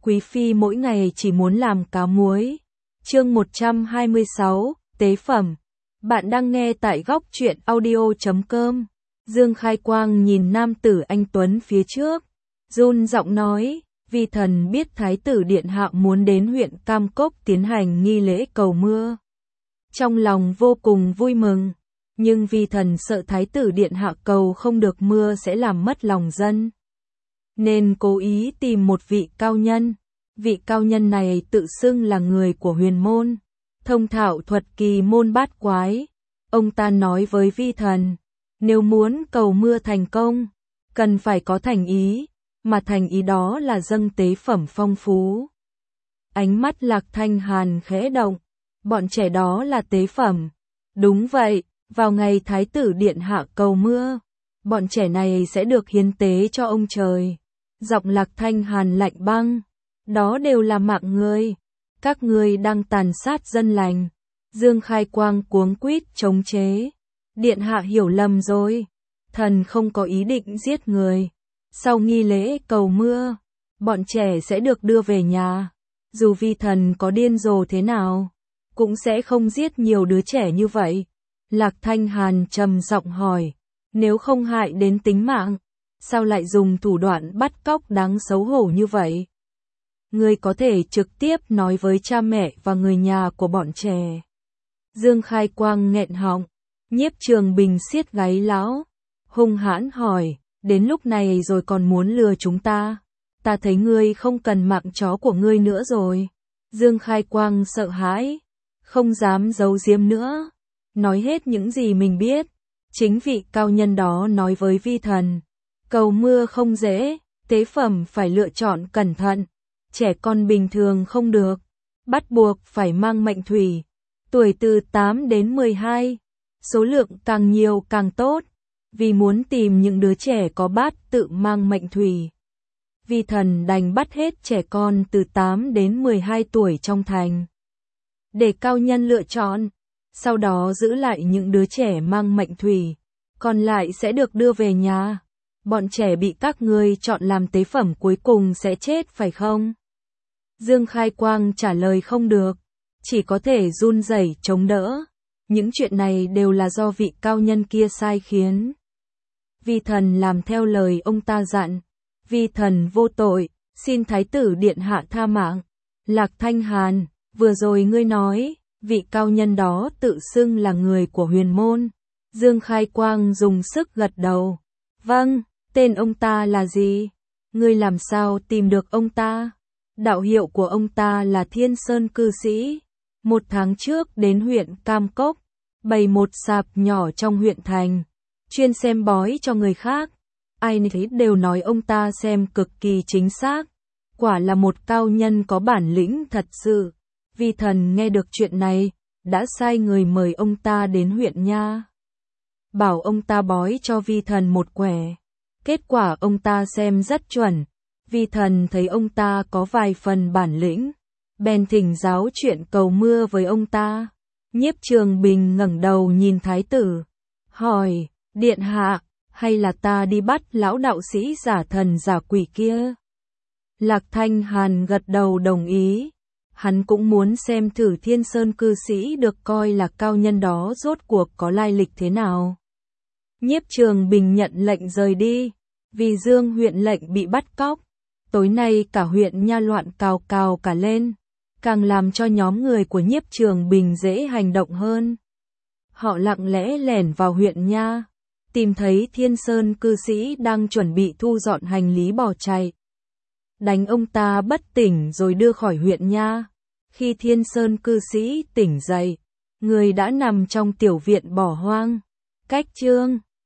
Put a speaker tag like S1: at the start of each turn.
S1: Quý phi mỗi ngày chỉ muốn làm cá muối. Chương 126, tế phẩm. Bạn đang nghe tại góc truyện audio.com. Dương Khai Quang nhìn nam tử anh tuấn phía trước, run giọng nói, vi thần biết thái tử điện hạ muốn đến huyện Cam Cốc tiến hành nghi lễ cầu mưa. Trong lòng vô cùng vui mừng, nhưng vi thần sợ thái tử điện hạ cầu không được mưa sẽ làm mất lòng dân, nên cố ý tìm một vị cao nhân. Vị cao nhân này tự xưng là người của huyền môn, thông thạo thuật kỳ môn bát quái. Ông ta nói với vi thần, nếu muốn cầu mưa thành công, cần phải có thành ý, mà thành ý đó là dâng tế phẩm phong phú. Ánh mắt Lạc Thanh Hàn khẽ động, bọn trẻ đó là tế phẩm. Đúng vậy, vào ngày thái tử điện hạ cầu mưa, bọn trẻ này sẽ được hiến tế cho ông trời. Giọng Lạc Thanh Hàn lạnh băng, đó đều là mạng người, các ngươi đang tàn sát dân lành. Dương Khai Quang cuống quýt chống chế, điện hạ hiểu lầm rồi, thần không có ý định giết người. Sau nghi lễ cầu mưa, bọn trẻ sẽ được đưa về nhà, dù vi thần có điên rồ thế nào, cũng sẽ không giết nhiều đứa trẻ như vậy. Lạc Thanh Hàn trầm giọng hỏi, nếu không hại đến tính mạng, sao lại dùng thủ đoạn bắt cóc đáng xấu hổ như vậy? Ngươi có thể trực tiếp nói với cha mẹ và người nhà của bọn trẻ. Dương Khai Quang nghẹn họng, Nhiếp Trường Bình siết gáy lão, hung hãn hỏi, đến lúc này rồi còn muốn lừa chúng ta? Ta thấy ngươi không cần mạng chó của ngươi nữa rồi. Dương Khai Quang sợ hãi, không dám giấu giếm nữa, nói hết những gì mình biết. Chính vị cao nhân đó nói với vi thần, cầu mưa không dễ, tế phẩm phải lựa chọn cẩn thận, trẻ con bình thường không được, bắt buộc phải mang mệnh thủy, tuổi từ 8 đến 12, số lượng càng nhiều càng tốt, vì muốn tìm những đứa trẻ có bát tự mang mệnh thủy. Vi thần đành bắt hết trẻ con từ 8 đến 12 tuổi trong thành, để cao nhân lựa chọn, sau đó giữ lại những đứa trẻ mang mệnh thủy, còn lại sẽ được đưa về nhà. Bọn trẻ bị các ngươi chọn làm tế phẩm cuối cùng sẽ chết phải không? Dương Khai Quang trả lời không được, chỉ có thể run rẩy chống đỡ. Những chuyện này đều là do vị cao nhân kia sai khiến. Vi thần làm theo lời ông ta dặn. Vi thần vô tội, xin thái tử điện hạ tha mạng. Lạc Thanh Hàn, vừa rồi ngươi nói, vị cao nhân đó tự xưng là người của huyền môn. Dương Khai Quang dùng sức gật đầu. Vâng, tên ông ta là gì? Ngươi làm sao tìm được ông ta? Đạo hiệu của ông ta là Thiên Sơn cư sĩ. 1 tháng trước đến huyện Cam Cốc, bày một sạp nhỏ trong huyện thành, chuyên xem bói cho người khác. Ai nấy đều nói ông ta xem cực kỳ chính xác, quả là một cao nhân có bản lĩnh thật sự. Vi thần nghe được chuyện này, đã sai người mời ông ta đến huyện nha, bảo ông ta bói cho vi thần một quẻ. Kết quả ông ta xem rất chuẩn, vi thần thấy ông ta có vài phần bản lĩnh, bèn thỉnh giáo chuyện cầu mưa với ông ta. Nhiếp Trường Bình ngẩng đầu nhìn thái tử, hỏi, điện hạ, hay là ta đi bắt lão đạo sĩ giả thần giả quỷ kia? Lạc Thanh Hàn gật đầu đồng ý, hắn cũng muốn xem thử Thiên Sơn cư sĩ được coi là cao nhân đó rốt cuộc có lai lịch thế nào. Nhiếp Trường Bình nhận lệnh rời đi, vì Dương huyện lệnh bị bắt cóc. Tối nay cả huyện nha loạn cào cào cả lên, càng làm cho nhóm người của Nhiếp Trường Bình dễ hành động hơn. Họ lặng lẽ lẻn vào huyện nha, tìm thấy Thiên Sơn cư sĩ đang chuẩn bị thu dọn hành lý bỏ chạy. Đánh ông ta bất tỉnh rồi đưa khỏi huyện nha. Khi Thiên Sơn cư sĩ tỉnh dậy, người đã nằm trong tiểu viện bỏ hoang. Cách chương